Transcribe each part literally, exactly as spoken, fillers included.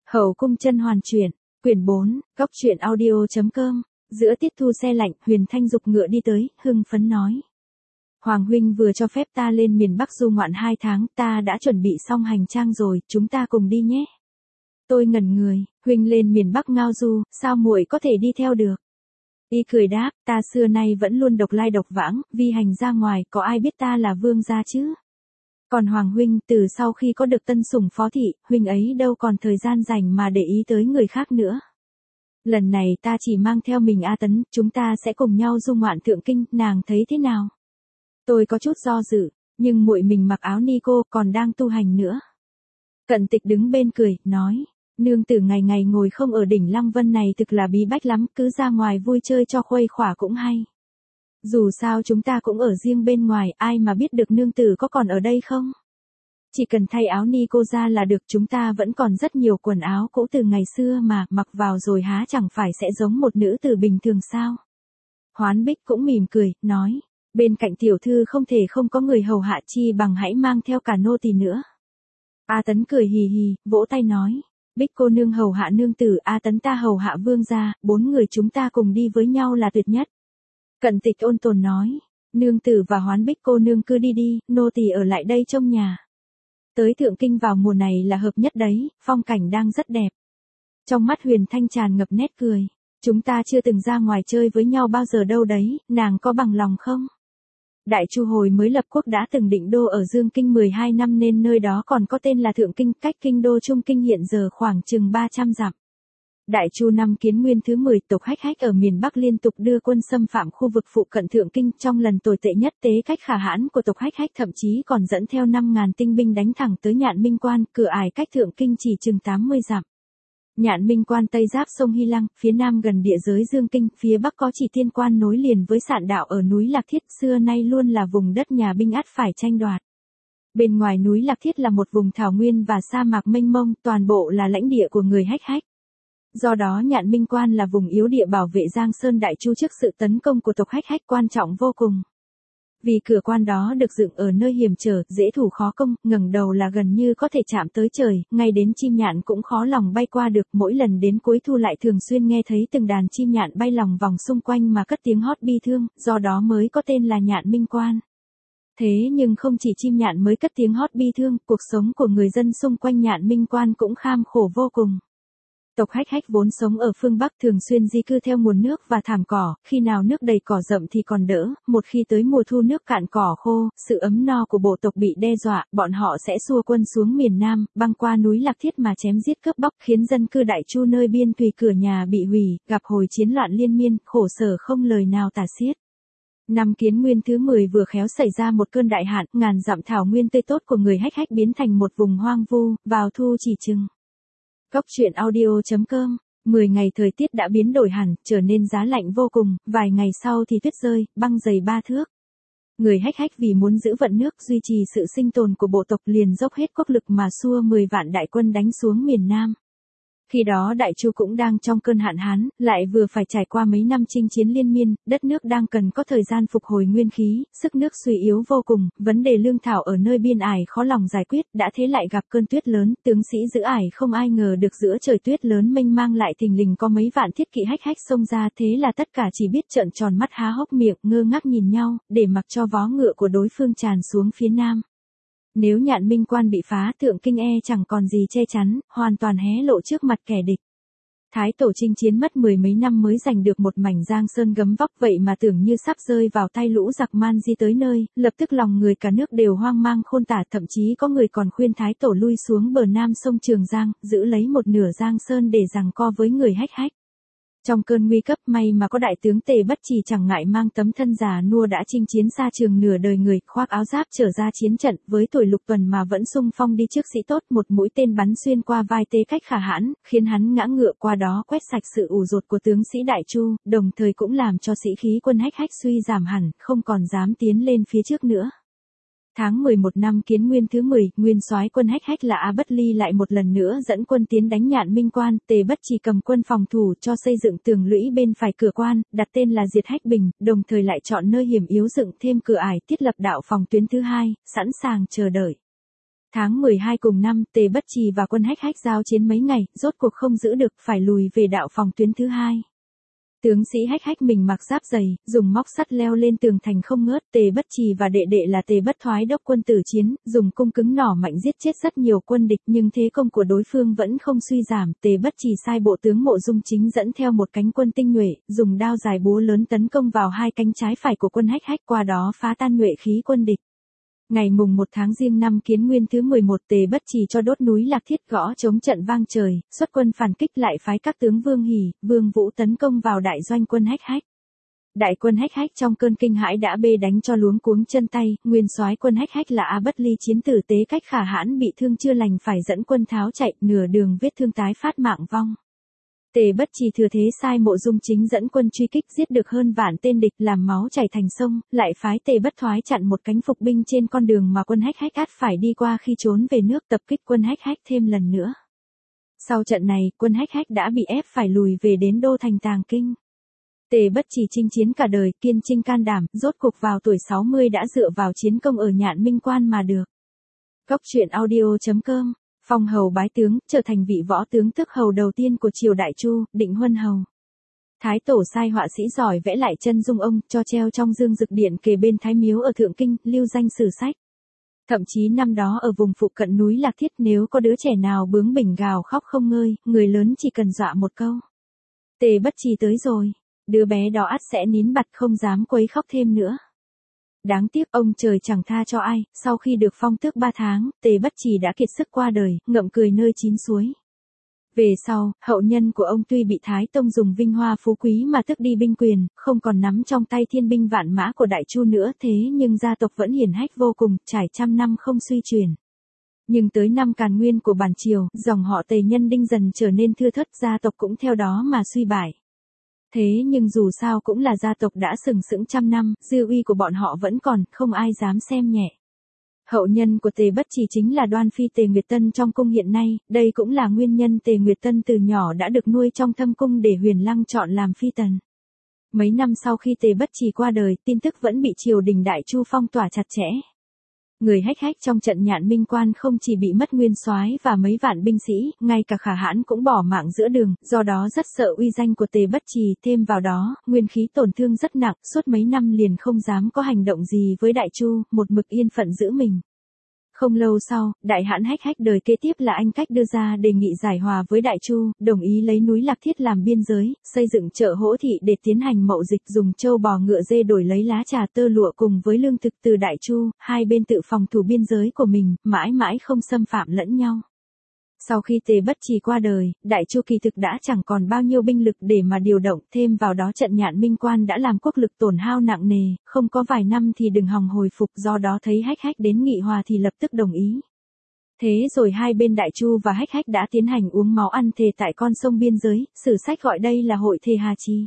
Hậu cung甄hoàn truyện, quyển bốn, góc truyện audio.com, giữa tiết thu xe lạnh, Huyền Thanh dục ngựa đi tới, hưng phấn nói. Hoàng huynh vừa cho phép ta lên miền Bắc du ngoạn hai tháng, ta đã chuẩn bị xong hành trang rồi, chúng ta cùng đi nhé. Tôi ngẩn người, huynh lên miền Bắc ngao du, sao muội có thể đi theo được? Y cười đáp, ta xưa nay vẫn luôn độc lai độc vãng, vi hành ra ngoài, có ai biết ta là vương gia chứ? Còn Hoàng huynh, từ sau khi có được tân sủng phó thị, huynh ấy đâu còn thời gian rảnh mà để ý tới người khác nữa. Lần này ta chỉ mang theo mình A Tấn, chúng ta sẽ cùng nhau du ngoạn thượng kinh, nàng thấy thế nào? Tôi có chút do dự, nhưng muội mình mặc áo ni cô còn đang tu hành nữa. Cận Tịch đứng bên cười, nói, nương tử ngày ngày ngồi không ở đỉnh Lăng Vân này thực là bí bách lắm, cứ ra ngoài vui chơi cho khuây khỏa cũng hay. Dù sao chúng ta cũng ở riêng bên ngoài, ai mà biết được nương tử có còn ở đây không? Chỉ cần thay áo ni cô ra là được, chúng ta vẫn còn rất nhiều quần áo cũ từ ngày xưa mà, mặc vào rồi há chẳng phải sẽ giống một nữ tử bình thường sao? Hoán Bích cũng mỉm cười, nói, bên cạnh tiểu thư không thể không có người hầu hạ, chi bằng hãy mang theo cả nô tỳ nữa. A Tấn cười hì hì, vỗ tay nói, Bích cô nương hầu hạ nương tử, A Tấn ta hầu hạ vương gia, bốn người chúng ta cùng đi với nhau là tuyệt nhất. Cận Tịch ôn tồn nói, nương tử và Hoán Bích cô nương cứ đi đi, nô tỳ ở lại đây trông nhà. Tới thượng kinh vào mùa này là hợp nhất đấy, phong cảnh đang rất đẹp. Trong mắt Huyền Thanh tràn ngập nét cười, chúng ta chưa từng ra ngoài chơi với nhau bao giờ đâu đấy, nàng có bằng lòng không? Đại Chu hồi mới lập quốc đã từng định đô ở Dương Kinh mười hai năm nên nơi đó còn có tên là Thượng Kinh, cách kinh đô Trung Kinh hiện giờ khoảng chừng ba trăm dặm. Đại Chu năm Kiến Nguyên thứ mười, tộc Hách Hách ở miền Bắc liên tục đưa quân xâm phạm khu vực phụ cận Thượng Kinh, trong lần tồi tệ nhất tế cách khả hãn của tộc Hách Hách thậm chí còn dẫn theo năm ngàn tinh binh đánh thẳng tới Nhạn Minh Quan, cửa ải cách Thượng Kinh chỉ chừng tám mươi dặm. Nhạn Minh Quan tây giáp sông Hy Lăng, phía nam gần địa giới Dương Kinh, phía bắc có Chỉ Thiên Quan nối liền với Sạn Đạo ở núi Lạc Thiết, xưa nay luôn là vùng đất nhà binh ắt phải tranh đoạt. Bên ngoài núi Lạc Thiết là một vùng thảo nguyên và sa mạc mênh mông, toàn bộ là lãnh địa của người Hách Hách. Do đó Nhạn Minh Quan là vùng yếu địa bảo vệ Giang Sơn Đại Chu trước sự tấn công của tộc Hách Hách quan trọng vô cùng. Vì cửa quan đó được dựng ở nơi hiểm trở, dễ thủ khó công, ngẩng đầu là gần như có thể chạm tới trời, ngay đến chim nhạn cũng khó lòng bay qua được, mỗi lần đến cuối thu lại thường xuyên nghe thấy từng đàn chim nhạn bay lòng vòng xung quanh mà cất tiếng hót bi thương, do đó mới có tên là Nhạn Minh Quan. Thế nhưng không chỉ chim nhạn mới cất tiếng hót bi thương, cuộc sống của người dân xung quanh Nhạn Minh Quan cũng kham khổ vô cùng. Tộc Hách Hách vốn sống ở phương Bắc thường xuyên di cư theo nguồn nước và thảm cỏ, khi nào nước đầy cỏ rậm thì còn đỡ, một khi tới mùa thu nước cạn cỏ khô, sự ấm no của bộ tộc bị đe dọa, bọn họ sẽ xua quân xuống miền Nam, băng qua núi Lạc Thiết mà chém giết cướp bóc, khiến dân cư Đại Chu nơi biên thùy cửa nhà bị hủy, gặp hồi chiến loạn liên miên, khổ sở không lời nào tả xiết. Năm Kiến Nguyên thứ mười vừa khéo xảy ra một cơn đại hạn, ngàn dặm thảo nguyên tươi tốt của người Hách Hách biến thành một vùng hoang vu, vào thu chỉ chừng. Góc truyện audio.com, mười ngày thời tiết đã biến đổi hẳn, trở nên giá lạnh vô cùng, vài ngày sau thì tuyết rơi, băng dày ba thước. Người Hách Hách vì muốn giữ vận nước, duy trì sự sinh tồn của bộ tộc liền dốc hết quốc lực mà xua mười vạn đại quân đánh xuống miền Nam. Khi đó Đại Chu cũng đang trong cơn hạn hán, lại vừa phải trải qua mấy năm chinh chiến liên miên, đất nước đang cần có thời gian phục hồi nguyên khí, sức nước suy yếu vô cùng, vấn đề lương thảo ở nơi biên ải khó lòng giải quyết, đã thế lại gặp cơn tuyết lớn, tướng sĩ giữ ải không ai ngờ được giữa trời tuyết lớn mênh mang lại thình lình có mấy vạn thiết kỵ Hách Hách xông ra, thế là tất cả chỉ biết trợn tròn mắt há hốc miệng, ngơ ngác nhìn nhau, để mặc cho vó ngựa của đối phương tràn xuống phía nam. Nếu Nhạn Minh Quan bị phá, Thượng Kinh e chẳng còn gì che chắn, hoàn toàn hé lộ trước mặt kẻ địch. Thái tổ chinh chiến mất mười mấy năm mới giành được một mảnh Giang Sơn gấm vóc, vậy mà tưởng như sắp rơi vào tay lũ giặc man di tới nơi, lập tức lòng người cả nước đều hoang mang khôn tả, thậm chí có người còn khuyên Thái tổ lui xuống bờ nam sông Trường Giang, giữ lấy một nửa Giang Sơn để giằng co với người Hách Hách. Trong cơn nguy cấp may mà có đại tướng Tề Bất Trì chẳng ngại mang tấm thân già nua đã chinh chiến xa trường nửa đời người, khoác áo giáp trở ra chiến trận, với tuổi lục tuần mà vẫn sung phong đi trước sĩ tốt, một mũi tên bắn xuyên qua vai Tế Cách khả hãn, khiến hắn ngã ngựa, qua đó quét sạch sự ủ dột của tướng sĩ Đại Chu, đồng thời cũng làm cho sĩ khí quân Hách Hách suy giảm hẳn, không còn dám tiến lên phía trước nữa. Tháng mười một năm Kiến Nguyên thứ mười, nguyên soái quân Hách Hách là A Bất Ly lại một lần nữa dẫn quân tiến đánh Nhạn Minh Quan, Tề Bất Trì cầm quân phòng thủ cho xây dựng tường lũy bên phải cửa quan, đặt tên là Diệt Hách Bình, đồng thời lại chọn nơi hiểm yếu dựng thêm cửa ải, thiết lập đạo phòng tuyến thứ hai, sẵn sàng chờ đợi. Tháng mười hai cùng năm, Tề Bất Trì và quân Hách Hách giao chiến mấy ngày, rốt cuộc không giữ được, phải lùi về đạo phòng tuyến thứ hai. Tướng sĩ Hách Hách mình mặc giáp dày, dùng móc sắt leo lên tường thành không ngớt. Tề Bất Trì và đệ đệ là Tề Bất Thoái đốc quân tử chiến, dùng cung cứng nỏ mạnh giết chết rất nhiều quân địch, nhưng thế công của đối phương vẫn không suy giảm. Tề Bất Trì sai bộ tướng Mộ Dung Chính dẫn theo một cánh quân tinh nhuệ, dùng đao dài búa lớn tấn công vào hai cánh trái phải của quân Hách Hách, qua đó phá tan nhuệ khí quân địch. Ngày mùng một tháng Giêng năm Kiến Nguyên thứ mười một, Tề Bất Trì cho đốt núi Lạc Thiết, gõ trống trận vang trời, xuất quân phản kích, lại phái các tướng Vương Hỉ, Vương Vũ tấn công vào đại doanh quân Hách Hách. Đại quân Hách Hách trong cơn kinh hãi đã bê đánh cho luống cuống chân tay, nguyên soái quân Hách Hách là A Bất Ly chiến tử Tế Cách Khả Hãn bị thương chưa lành phải dẫn quân tháo chạy, nửa đường vết thương tái phát mạng vong. Tề Bất Trì thừa thế sai Mộ Dung Chính dẫn quân truy kích, giết được hơn vạn tên địch, làm máu chảy thành sông, lại phái Tề Bất Thoái chặn một cánh phục binh trên con đường mà quân Hách Hách ắt phải đi qua khi trốn về nước, tập kích quân Hách Hách thêm lần nữa. Sau trận này, quân Hách Hách đã bị ép phải lùi về đến đô thành Tàng Kinh. Tề Bất Trì chinh chiến cả đời, kiên trinh can đảm, rốt cuộc vào tuổi sáu mươi đã dựa vào chiến công ở Nhạn Minh Quan mà được. Góc truyện audio chấm com. Phong hầu bái tướng, trở thành vị võ tướng tước hầu đầu tiên của triều Đại Chu, Định Huân hầu. Thái tổ sai họa sĩ giỏi vẽ lại chân dung ông, cho treo trong dương dực điện kề bên Thái Miếu ở Thượng Kinh, lưu danh sử sách. Thậm chí năm đó ở vùng phụ cận núi Lạc Thiết, nếu có đứa trẻ nào bướng bỉnh gào khóc không ngơi, người lớn chỉ cần dọa một câu: Tề Bất Trì tới rồi, đứa bé đó ắt sẽ nín bặt không dám quấy khóc thêm nữa. Đáng tiếc ông trời chẳng tha cho ai, sau khi được phong tước ba tháng, Tề Bất Trì đã kiệt sức qua đời, ngậm cười nơi chín suối. Về sau, hậu nhân của ông tuy bị Thái Tông dùng vinh hoa phú quý mà tước đi binh quyền, không còn nắm trong tay thiên binh vạn mã của Đại Chu nữa, thế nhưng gia tộc vẫn hiển hách vô cùng, trải trăm năm không suy truyền. Nhưng tới năm Càn Nguyên của bản triều, dòng họ Tề nhân đinh dần trở nên thưa thớt, gia tộc cũng theo đó mà suy bại. Thế nhưng dù sao cũng là gia tộc đã sừng sững trăm năm, dư uy của bọn họ vẫn còn, không ai dám xem nhẹ. Hậu nhân của Tề Bất Trì chính là Đoan Phi Tề Nguyệt Tân trong cung hiện nay, đây cũng là nguyên nhân Tề Nguyệt Tân từ nhỏ đã được nuôi trong thâm cung để Huyền Lăng chọn làm phi tần. Mấy năm sau khi Tề Bất Trì qua đời, tin tức vẫn bị triều đình Đại Chu phong tỏa chặt chẽ. Người Hách Hách trong trận Nhạn Minh Quan không chỉ bị mất nguyên soái và mấy vạn binh sĩ, ngay cả Khả Hãn cũng bỏ mạng giữa đường, do đó rất sợ uy danh của Tề Bất Trì, thêm vào đó, nguyên khí tổn thương rất nặng, suốt mấy năm liền không dám có hành động gì với Đại Chu, một mực yên phận giữ mình. Không lâu sau, Đại Hãn Hách Hách đời kế tiếp là Anh Cách đưa ra đề nghị giải hòa với Đại Chu, đồng ý lấy núi Lạc Thiết làm biên giới, xây dựng chợ Hỗ Thị để tiến hành mậu dịch, dùng trâu bò ngựa dê đổi lấy lá trà tơ lụa cùng với lương thực từ Đại Chu, hai bên tự phòng thủ biên giới của mình, mãi mãi không xâm phạm lẫn nhau. Sau khi Tề Bất Trì qua đời, Đại Chu kỳ thực đã chẳng còn bao nhiêu binh lực để mà điều động, thêm vào đó trận Nhạn Minh Quan đã làm quốc lực tổn hao nặng nề, không có vài năm thì đừng hòng hồi phục, do đó thấy Hách Hách đến nghị hòa thì lập tức đồng ý. Thế rồi hai bên Đại Chu và Hách Hách đã tiến hành uống máu ăn thề tại con sông biên giới, sử sách gọi đây là hội thề Hà Chi.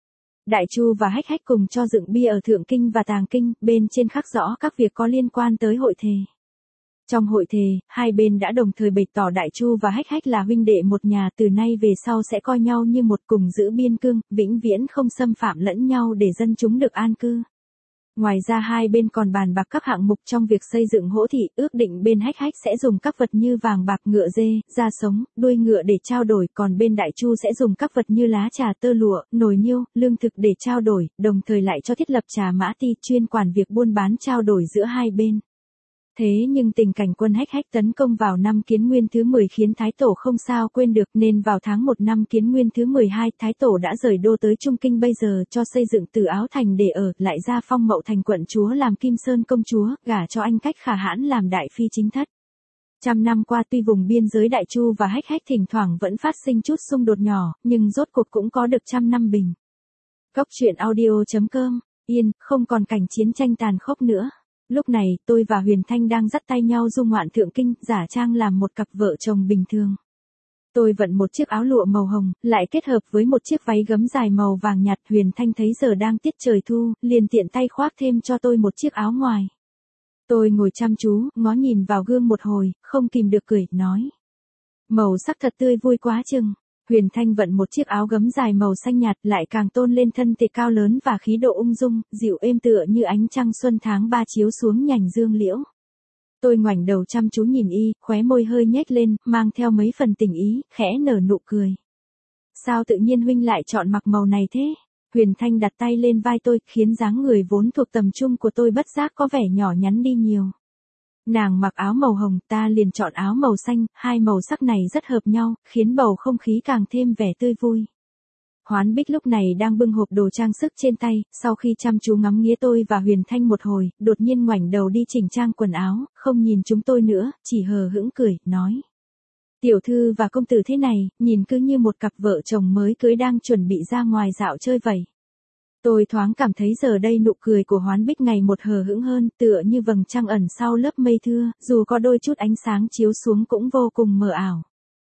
Đại Chu và Hách Hách cùng cho dựng bia ở Thượng Kinh và Tàng Kinh, bên trên khắc rõ các việc có liên quan tới hội thề. Trong hội thề, hai bên đã đồng thời bày tỏ Đại Chu và Hách Hách là huynh đệ một nhà, từ nay về sau sẽ coi nhau như một, cùng giữ biên cương, vĩnh viễn không xâm phạm lẫn nhau để dân chúng được an cư. Ngoài ra hai bên còn bàn bạc các hạng mục trong việc xây dựng Hỗ Thị, ước định bên Hách Hách sẽ dùng các vật như vàng bạc, ngựa dê, da sống, đuôi ngựa để trao đổi, còn bên Đại Chu sẽ dùng các vật như lá trà tơ lụa, nồi niêu, lương thực để trao đổi, đồng thời lại cho thiết lập Trà Mã Ti chuyên quản việc buôn bán trao đổi giữa hai bên. Thế nhưng tình cảnh quân Hách Hách tấn công vào năm Kiến Nguyên thứ mười khiến Thái Tổ không sao quên được, nên vào tháng một năm Kiến Nguyên thứ mười hai, Thái Tổ đã rời đô tới Trung Kinh, bây giờ cho xây dựng Từ Áo Thành để ở, lại ra phong Mậu Thành quận chúa làm Kim Sơn công chúa, gả cho Anh Cách Khả Hãn làm đại phi chính thất. Trăm năm qua tuy vùng biên giới Đại Chu và Hách Hách thỉnh thoảng vẫn phát sinh chút xung đột nhỏ, nhưng rốt cuộc cũng có được trăm năm bình. Góc truyện audio chấm com, yên, không còn cảnh chiến tranh tàn khốc nữa. Lúc này, tôi và Huyền Thanh đang dắt tay nhau du ngoạn Thượng Kinh, giả trang làm một cặp vợ chồng bình thường. Tôi vận một chiếc áo lụa màu hồng, lại kết hợp với một chiếc váy gấm dài màu vàng nhạt. Huyền Thanh thấy giờ đang tiết trời thu, liền tiện tay khoác thêm cho tôi một chiếc áo ngoài. Tôi ngồi chăm chú, ngó nhìn vào gương một hồi, không kìm được cười, nói: màu sắc thật tươi vui quá chừng. Huyền Thanh vận một chiếc áo gấm dài màu xanh nhạt, lại càng tôn lên thân thể cao lớn và khí độ ung dung, dịu êm tựa như ánh trăng xuân tháng ba chiếu xuống nhành dương liễu. Tôi ngoảnh đầu chăm chú nhìn y, khóe môi hơi nhếch lên, mang theo mấy phần tình ý, khẽ nở nụ cười. Sao tự nhiên huynh lại chọn mặc màu này thế? Huyền Thanh đặt tay lên vai tôi, khiến dáng người vốn thuộc tầm trung của tôi bất giác có vẻ nhỏ nhắn đi nhiều. Nàng mặc áo màu hồng, ta liền chọn áo màu xanh, hai màu sắc này rất hợp nhau, khiến bầu không khí càng thêm vẻ tươi vui. Hoán Bích lúc này đang bưng hộp đồ trang sức trên tay, sau khi chăm chú ngắm nghía tôi và Huyền Thanh một hồi, đột nhiên ngoảnh đầu đi chỉnh trang quần áo, không nhìn chúng tôi nữa, chỉ hờ hững cười, nói. Tiểu thư và công tử thế này, nhìn cứ như một cặp vợ chồng mới cưới đang chuẩn bị ra ngoài dạo chơi vậy. Tôi thoáng cảm thấy giờ đây nụ cười của Hoán Bích ngày một hờ hững hơn, tựa như vầng trăng ẩn sau lớp mây thưa, dù có đôi chút ánh sáng chiếu xuống cũng vô cùng mờ ảo.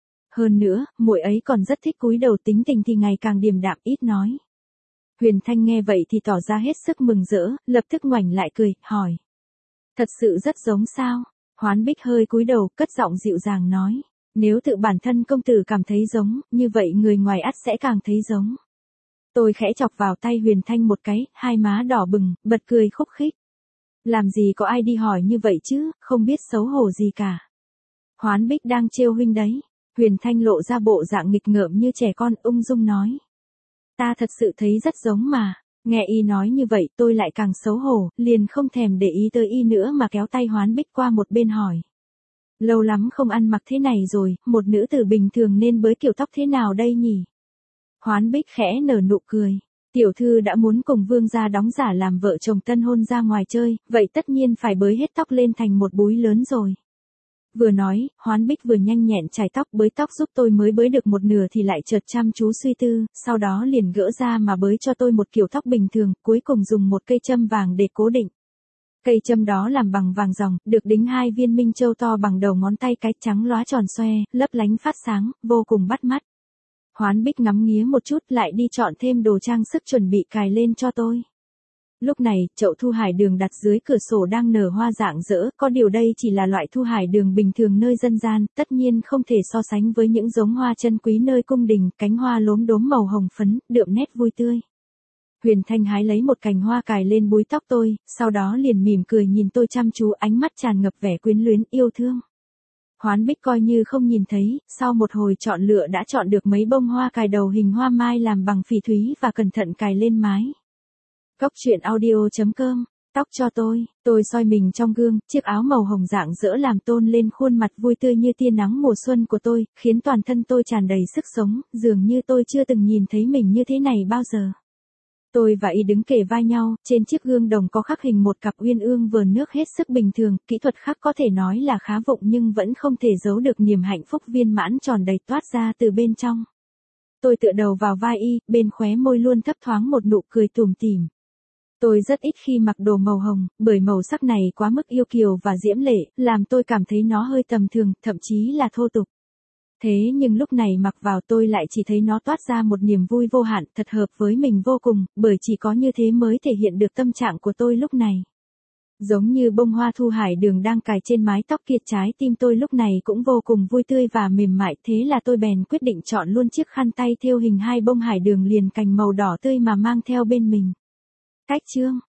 Hơn nữa, muội ấy còn rất thích cúi đầu, tính tình thì ngày càng điềm đạm ít nói. Huyền Thanh nghe vậy thì tỏ ra hết sức mừng rỡ, lập tức ngoảnh lại cười, hỏi. Thật sự rất giống sao? Hoán Bích hơi cúi đầu, cất giọng dịu dàng nói. Nếu tự bản thân công tử cảm thấy giống, như vậy người ngoài ắt sẽ càng thấy giống. Tôi khẽ chọc vào tay Huyền Thanh một cái, hai má đỏ bừng, bật cười khúc khích. Làm gì có ai đi hỏi như vậy chứ, không biết xấu hổ gì cả. Hoán Bích đang trêu huynh đấy. Huyền Thanh lộ ra bộ dạng nghịch ngợm như trẻ con, ung dung nói. Ta thật sự thấy rất giống mà. Nghe y nói như vậy tôi lại càng xấu hổ, liền không thèm để ý tới y nữa mà kéo tay Hoán Bích qua một bên hỏi. Lâu lắm không ăn mặc thế này rồi, một nữ tử bình thường nên bới kiểu tóc thế nào đây nhỉ? Hoán Bích khẽ nở nụ cười. Tiểu thư đã muốn cùng vương gia đóng giả làm vợ chồng tân hôn ra ngoài chơi, vậy tất nhiên phải bới hết tóc lên thành một búi lớn rồi. Vừa nói, Hoán Bích vừa nhanh nhẹn chải tóc, bới tóc giúp tôi mới bới được một nửa thì lại chợt chăm chú suy tư, sau đó liền gỡ ra mà bới cho tôi một kiểu tóc bình thường, cuối cùng dùng một cây châm vàng để cố định. Cây châm đó làm bằng vàng ròng, được đính hai viên minh châu to bằng đầu ngón tay cái, trắng lóa tròn xoe, lấp lánh phát sáng, vô cùng bắt mắt. Hoán Bích ngắm nghía một chút lại đi chọn thêm đồ trang sức chuẩn bị cài lên cho tôi. Lúc này, chậu thu hải đường đặt dưới cửa sổ đang nở hoa rạng rỡ, có điều đây chỉ là loại thu hải đường bình thường nơi dân gian, tất nhiên không thể so sánh với những giống hoa chân quý nơi cung đình, cánh hoa lốm đốm màu hồng phấn, đượm nét vui tươi. Huyền Thanh hái lấy một cành hoa cài lên búi tóc tôi, sau đó liền mỉm cười nhìn tôi chăm chú, ánh mắt tràn ngập vẻ quyến luyến, yêu thương. Hoán Bích coi như không nhìn thấy, sau một hồi chọn lựa đã chọn được mấy bông hoa cài đầu hình hoa mai làm bằng phỉ thúy và cẩn thận cài lên mái. Cốc truyện audio chấm com, tóc cho tôi, tôi soi mình trong gương, chiếc áo màu hồng rạng rỡ làm tôn lên khuôn mặt vui tươi như tia nắng mùa xuân của tôi, khiến toàn thân tôi tràn đầy sức sống, dường như tôi chưa từng nhìn thấy mình như thế này bao giờ. Tôi và y đứng kề vai nhau, trên chiếc gương đồng có khắc hình một cặp uyên ương vờn nước hết sức bình thường, kỹ thuật khắc có thể nói là khá vụng nhưng vẫn không thể giấu được niềm hạnh phúc viên mãn tròn đầy toát ra từ bên trong. Tôi tựa đầu vào vai y, bên khóe môi luôn thấp thoáng một nụ cười tủm tỉm. Tôi rất ít khi mặc đồ màu hồng, bởi màu sắc này quá mức yêu kiều và diễm lệ, làm tôi cảm thấy nó hơi tầm thường, thậm chí là thô tục. Thế nhưng lúc này mặc vào tôi lại chỉ thấy nó toát ra một niềm vui vô hạn, thật hợp với mình vô cùng, bởi chỉ có như thế mới thể hiện được tâm trạng của tôi lúc này. Giống như bông hoa thu hải đường đang cài trên mái tóc kia, trái tim tôi lúc này cũng vô cùng vui tươi và mềm mại, thế là tôi bèn quyết định chọn luôn chiếc khăn tay thêu hình hai bông hải đường liền cành màu đỏ tươi mà mang theo bên mình. Cách chương